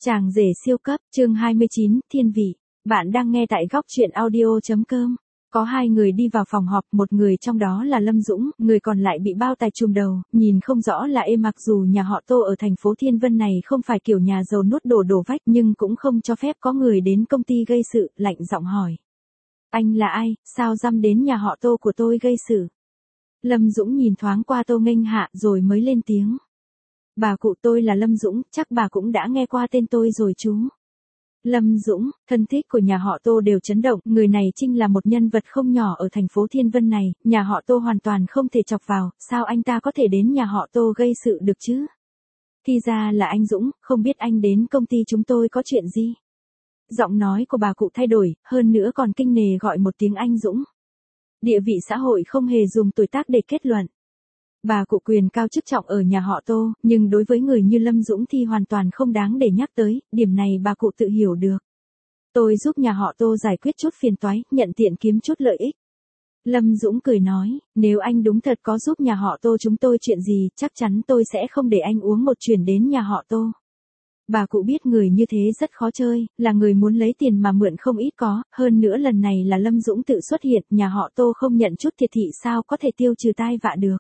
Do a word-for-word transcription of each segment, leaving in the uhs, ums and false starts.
Chàng rể siêu cấp, chương hai mươi chín, thiên vị. Bạn đang nghe tại góc truyện audio chấm com. Có hai người đi vào phòng họp, một người trong đó là Lâm Dũng, người còn lại bị bao tài trùm đầu, nhìn không rõ là ê. Mặc dù nhà họ Tô ở thành phố Thiên Vân này không phải kiểu nhà giàu nuốt đổ đổ vách, nhưng cũng không cho phép có người đến công ty gây sự, lạnh giọng hỏi. Anh là ai, sao dám đến nhà họ Tô của tôi gây sự? Lâm Dũng nhìn thoáng qua Tô Nghênh Hạ rồi mới lên tiếng. Bà cụ, tôi là Lâm Dũng, chắc bà cũng đã nghe qua tên tôi rồi chú. Lâm Dũng, thân thích của nhà họ Tô đều chấn động, người này chính là một nhân vật không nhỏ ở thành phố Thiên Vân này, nhà họ Tô hoàn toàn không thể chọc vào, sao anh ta có thể đến nhà họ Tô gây sự được chứ? Thì ra là anh Dũng, không biết anh đến công ty chúng tôi có chuyện gì? Giọng nói của bà cụ thay đổi, hơn nữa còn kinh nề gọi một tiếng anh Dũng. Địa vị xã hội không hề dùng tuổi tác để kết luận. Bà cụ quyền cao chức trọng ở nhà họ Tô, nhưng đối với người như Lâm Dũng thì hoàn toàn không đáng để nhắc tới, điểm này bà cụ tự hiểu được. Tôi giúp nhà họ Tô giải quyết chút phiền toái, nhận tiện kiếm chút lợi ích. Lâm Dũng cười nói, nếu anh đúng thật có giúp nhà họ Tô chúng tôi chuyện gì, chắc chắn tôi sẽ không để anh uống một chuyển đến nhà họ Tô. Bà cụ biết người như thế rất khó chơi, là người muốn lấy tiền mà mượn không ít có, hơn nữa lần này là Lâm Dũng tự xuất hiện, nhà họ Tô không nhận chút thiệt thị sao có thể tiêu trừ tai vạ được.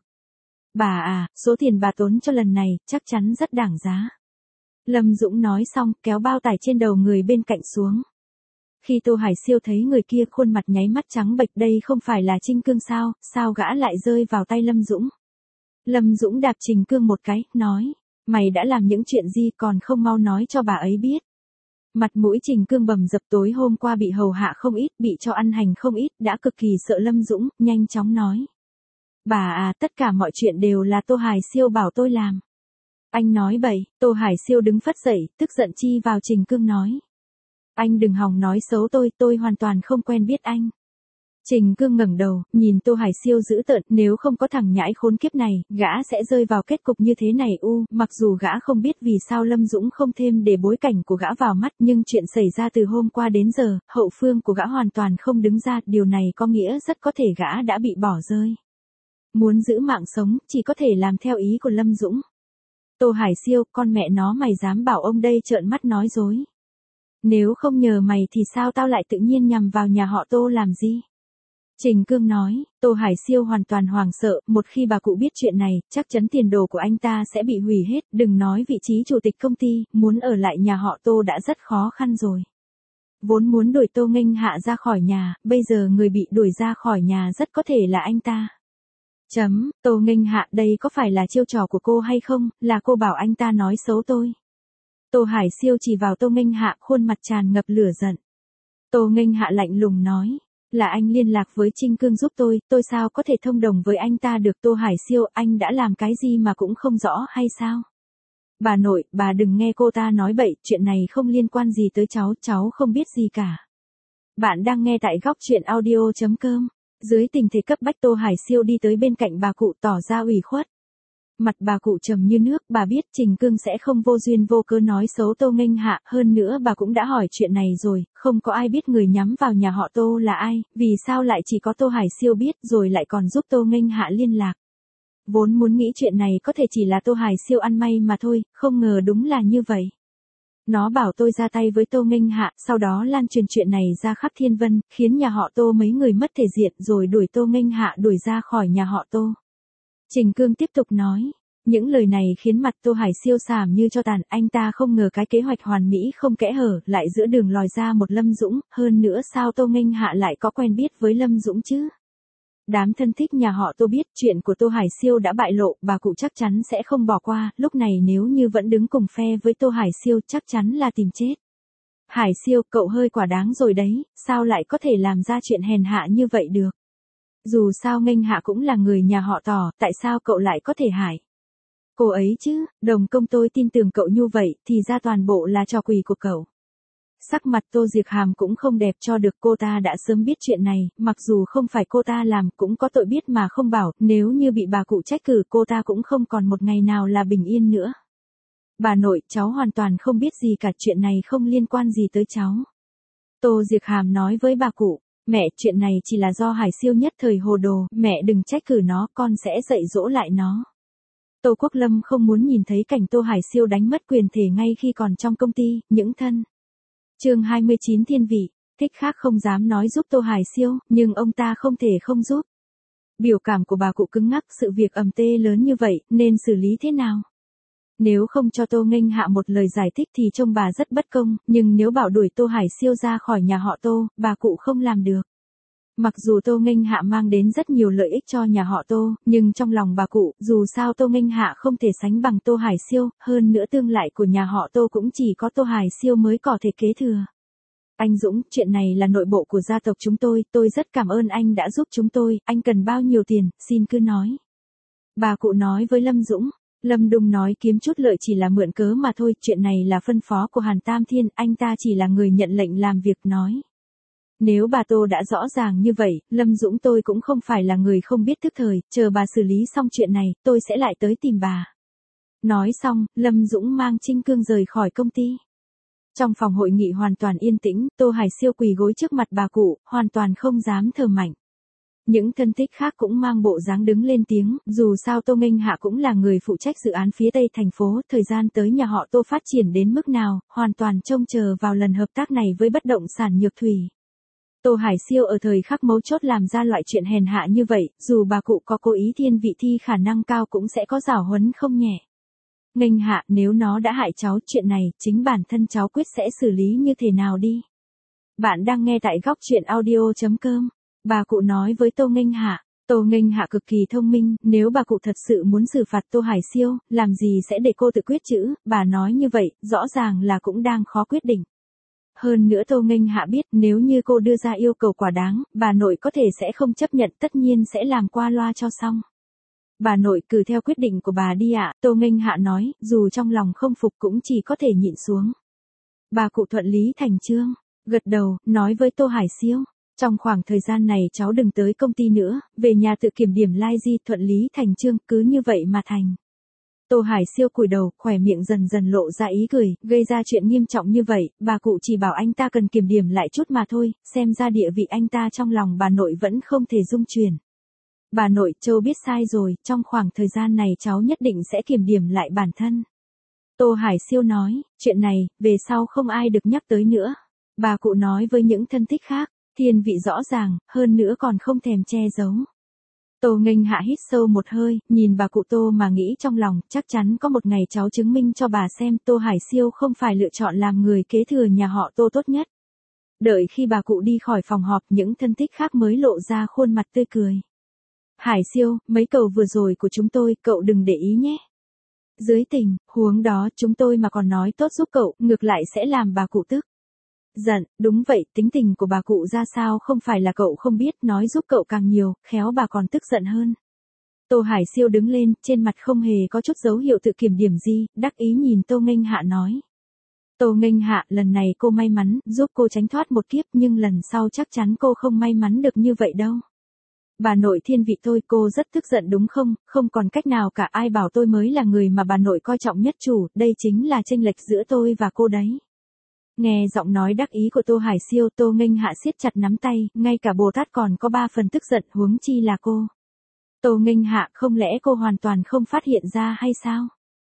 Bà à, số tiền bà tốn cho lần này, chắc chắn rất đáng giá. Lâm Dũng nói xong, kéo bao tải trên đầu người bên cạnh xuống. Khi Tô Hải Siêu thấy người kia khuôn mặt nháy mắt trắng bệch, đây không phải là Trinh Cương sao, sao gã lại rơi vào tay Lâm Dũng. Lâm Dũng đạp Trình Cương một cái, nói, mày đã làm những chuyện gì còn không mau nói cho bà ấy biết. Mặt mũi Trình Cương bầm dập, tối hôm qua bị hầu hạ không ít, bị cho ăn hành không ít, đã cực kỳ sợ Lâm Dũng, nhanh chóng nói. Bà à, tất cả mọi chuyện đều là Tô Hải Siêu bảo tôi làm. Anh nói bậy, Tô Hải Siêu đứng phất dậy, tức giận chi vào Trình Cương nói. Anh đừng hòng nói xấu tôi, tôi hoàn toàn không quen biết anh. Trình Cương ngẩng đầu, nhìn Tô Hải Siêu dữ tợn, nếu không có thằng nhãi khốn kiếp này, gã sẽ rơi vào kết cục như thế này u, mặc dù gã không biết vì sao Lâm Dũng không thêm để bối cảnh của gã vào mắt, nhưng chuyện xảy ra từ hôm qua đến giờ, hậu phương của gã hoàn toàn không đứng ra, điều này có nghĩa rất có thể gã đã bị bỏ rơi. Muốn giữ mạng sống, chỉ có thể làm theo ý của Lâm Dũng. Tô Hải Siêu, con mẹ nó mày dám bảo ông đây trợn mắt nói dối. Nếu không nhờ mày thì sao tao lại tự nhiên nhằm vào nhà họ Tô làm gì? Trình Cương nói, Tô Hải Siêu hoàn toàn hoảng sợ, một khi bà cụ biết chuyện này, chắc chắn tiền đồ của anh ta sẽ bị hủy hết, đừng nói vị trí chủ tịch công ty, muốn ở lại nhà họ Tô đã rất khó khăn rồi. Vốn muốn đuổi Tô Nghênh Hạ ra khỏi nhà, bây giờ người bị đuổi ra khỏi nhà rất có thể là anh ta. Chấm, Tô Nghênh Hạ, đây có phải là chiêu trò của cô hay không, là cô bảo anh ta nói xấu tôi. Tô Hải Siêu chỉ vào Tô Nghênh Hạ, khuôn mặt tràn ngập lửa giận. Tô Nghênh Hạ lạnh lùng nói, là anh liên lạc với Trinh Cương giúp tôi, tôi sao có thể thông đồng với anh ta được? Tô Hải Siêu, anh đã làm cái gì mà cũng không rõ hay sao? Bà nội, bà đừng nghe cô ta nói bậy, chuyện này không liên quan gì tới cháu, cháu không biết gì cả. Bạn đang nghe tại góc truyện audio chấm com. Dưới tình thế cấp bách, Tô Hải Siêu đi tới bên cạnh bà cụ tỏ ra ủy khuất. Mặt bà cụ trầm như nước, bà biết Trình Cương sẽ không vô duyên vô cớ nói xấu Tô Nghênh Hạ, hơn nữa bà cũng đã hỏi chuyện này rồi, không có ai biết người nhắm vào nhà họ Tô là ai, vì sao lại chỉ có Tô Hải Siêu biết, rồi lại còn giúp Tô Nghênh Hạ liên lạc. Vốn muốn nghĩ chuyện này có thể chỉ là Tô Hải Siêu ăn may mà thôi, không ngờ đúng là như vậy. Nó bảo tôi ra tay với Tô Nghênh Hạ, sau đó lan truyền chuyện này ra khắp Thiên Vân, khiến nhà họ Tô mấy người mất thể diện, rồi đuổi Tô Nghênh Hạ đuổi ra khỏi nhà họ Tô. Trình Cương tiếp tục nói, những lời này khiến mặt Tô Hải Siêu xàm như cho tàn, anh ta không ngờ cái kế hoạch hoàn mỹ không kẽ hở, lại giữa đường lòi ra một Lâm Dũng, hơn nữa sao Tô Nghênh Hạ lại có quen biết với Lâm Dũng chứ? Đám thân thích nhà họ Tô biết chuyện của Tô Hải Siêu đã bại lộ, bà cụ chắc chắn sẽ không bỏ qua, lúc này nếu như vẫn đứng cùng phe với Tô Hải Siêu chắc chắn là tìm chết. Hải Siêu, cậu hơi quả đáng rồi đấy, sao lại có thể làm ra chuyện hèn hạ như vậy được? Dù sao Nghênh Hạ cũng là người nhà họ Tỏ, tại sao cậu lại có thể hại cô ấy chứ? Đồng công, tôi tin tưởng cậu như vậy, thì ra toàn bộ là trò quỷ của cậu. Sắc mặt Tô Diệc Hàm cũng không đẹp cho được, cô ta đã sớm biết chuyện này, mặc dù không phải cô ta làm, cũng có tội biết mà không bảo, nếu như bị bà cụ trách cử cô ta cũng không còn một ngày nào là bình yên nữa. Bà nội, cháu hoàn toàn không biết gì cả, chuyện này không liên quan gì tới cháu. Tô Diệc Hàm nói với bà cụ, mẹ, chuyện này chỉ là do Hải Siêu nhất thời hồ đồ, mẹ đừng trách cử nó, con sẽ dạy dỗ lại nó. Tô Quốc Lâm không muốn nhìn thấy cảnh Tô Hải Siêu đánh mất quyền thể ngay khi còn trong công ty, những thân. Chương hai mươi chín thiên vị, thích khác không dám nói giúp Tô Hải Siêu, nhưng ông ta không thể không giúp. Biểu cảm của bà cụ cứng ngắc, sự việc ầm tê lớn như vậy, nên xử lý thế nào? Nếu không cho Tô Nghênh Hạ một lời giải thích thì trông bà rất bất công, nhưng nếu bảo đuổi Tô Hải Siêu ra khỏi nhà họ Tô, bà cụ không làm được. Mặc dù Tô Nghênh Hạ mang đến rất nhiều lợi ích cho nhà họ Tô, nhưng trong lòng bà cụ, dù sao Tô Nghênh Hạ không thể sánh bằng Tô Hải Siêu, hơn nữa tương lai của nhà họ Tô cũng chỉ có Tô Hải Siêu mới có thể kế thừa. Anh Dũng, chuyện này là nội bộ của gia tộc chúng tôi, tôi rất cảm ơn anh đã giúp chúng tôi, anh cần bao nhiêu tiền, xin cứ nói. Bà cụ nói với Lâm Dũng. Lâm Đùng nói kiếm chút lợi chỉ là mượn cớ mà thôi, chuyện này là phân phó của Hàn Tam Thiên, anh ta chỉ là người nhận lệnh làm việc nói. Nếu bà Tô đã rõ ràng như vậy, Lâm Dũng tôi cũng không phải là người không biết thức thời, chờ bà xử lý xong chuyện này, tôi sẽ lại tới tìm bà. Nói xong, Lâm Dũng mang Trinh Cương rời khỏi công ty. Trong phòng hội nghị hoàn toàn yên tĩnh, Tô Hải Siêu quỳ gối trước mặt bà cụ, hoàn toàn không dám thở mạnh. Những thân thích khác cũng mang bộ dáng đứng lên tiếng, dù sao Tô Nghênh Hạ cũng là người phụ trách dự án phía Tây thành phố, thời gian tới nhà họ Tô phát triển đến mức nào, hoàn toàn trông chờ vào lần hợp tác này với bất động sản Nhược Thủy. Tô Hải Siêu ở thời khắc mấu chốt làm ra loại chuyện hèn hạ như vậy, dù bà cụ có cố ý thiên vị thi khả năng cao cũng sẽ có giảo huấn không nhẹ. Nghênh Hạ, nếu nó đã hại cháu, chuyện này, chính bản thân cháu quyết sẽ xử lý như thế nào đi. Bạn đang nghe tại góc truyện audio chấm com. Bà cụ nói với Tô Nghênh Hạ. Tô Nghênh Hạ cực kỳ thông minh, nếu bà cụ thật sự muốn xử phạt Tô Hải Siêu, làm gì sẽ để cô tự quyết chứ, bà nói như vậy, rõ ràng là cũng đang khó quyết định. Hơn nữa Tô Nghênh Hạ biết nếu như cô đưa ra yêu cầu quá đáng, bà nội có thể sẽ không chấp nhận, tất nhiên sẽ làm qua loa cho xong. Bà nội cứ theo quyết định của bà đi ạ, Tô Nghênh Hạ nói, dù trong lòng không phục cũng chỉ có thể nhịn xuống. Bà cụ thuận lý thành chương, gật đầu, nói với Tô Hải Siêu. Trong khoảng thời gian này cháu đừng tới công ty nữa, về nhà tự kiểm điểm lai di, thuận lý thành chương, cứ như vậy mà thành. Tô Hải Siêu cúi đầu, khỏe miệng dần dần lộ ra ý cười, gây ra chuyện nghiêm trọng như vậy, bà cụ chỉ bảo anh ta cần kiểm điểm lại chút mà thôi, xem ra địa vị anh ta trong lòng bà nội vẫn không thể dung chuyển. Bà nội, Châu biết sai rồi, trong khoảng thời gian này cháu nhất định sẽ kiểm điểm lại bản thân. Tô Hải Siêu nói, chuyện này, về sau không ai được nhắc tới nữa. Bà cụ nói với những thân thích khác. Thiên vị rõ ràng, hơn nữa còn không thèm che giấu. Tô Nghênh Hạ hít sâu một hơi, nhìn bà cụ Tô mà nghĩ trong lòng, chắc chắn có một ngày cháu chứng minh cho bà xem Tô Hải Siêu không phải lựa chọn làm người kế thừa nhà họ Tô tốt nhất. Đợi khi bà cụ đi khỏi phòng họp, những thân thích khác mới lộ ra khuôn mặt tươi cười. Hải Siêu, mấy câu vừa rồi của chúng tôi, cậu đừng để ý nhé. Dưới tình huống đó chúng tôi mà còn nói tốt giúp cậu, ngược lại sẽ làm bà cụ tức giận. Đúng vậy, tính tình của bà cụ ra sao không phải là cậu không biết, nói giúp cậu càng nhiều, khéo bà còn tức giận hơn. Tô Hải Siêu đứng lên, trên mặt không hề có chút dấu hiệu tự kiểm điểm gì, đắc ý nhìn Tô Nghênh Hạ nói. Tô Nghênh Hạ, lần này cô may mắn, giúp cô tránh thoát một kiếp, nhưng lần sau chắc chắn cô không may mắn được như vậy đâu. Bà nội thiên vị tôi, cô rất tức giận đúng không, không còn cách nào cả, ai bảo tôi mới là người mà bà nội coi trọng nhất chủ, đây chính là chênh lệch giữa tôi và cô đấy. Nghe giọng nói đắc ý của Tô Hải Siêu, Tô Nghênh Hạ siết chặt nắm tay, ngay cả Bồ Tát còn có ba phần tức giận, huống chi là cô. Tô Nghênh Hạ, không lẽ cô hoàn toàn không phát hiện ra hay sao?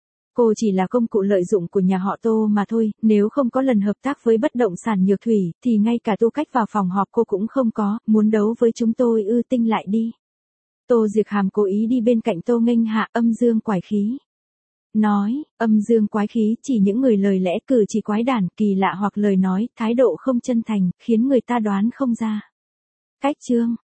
Cô chỉ là công cụ lợi dụng của nhà họ Tô mà thôi, nếu không có lần hợp tác với bất động sản Nhược Thủy, thì ngay cả tư cách vào phòng họp cô cũng không có, muốn đấu với chúng tôi ư, tinh lại đi. Tô Diệc Hàm cố ý đi bên cạnh Tô Nghênh Hạ, âm dương quái khí. Nói, âm dương quái khí chỉ những người lời lẽ cử chỉ quái đản, kỳ lạ hoặc lời nói, thái độ không chân thành, khiến người ta đoán không ra. Cách chương.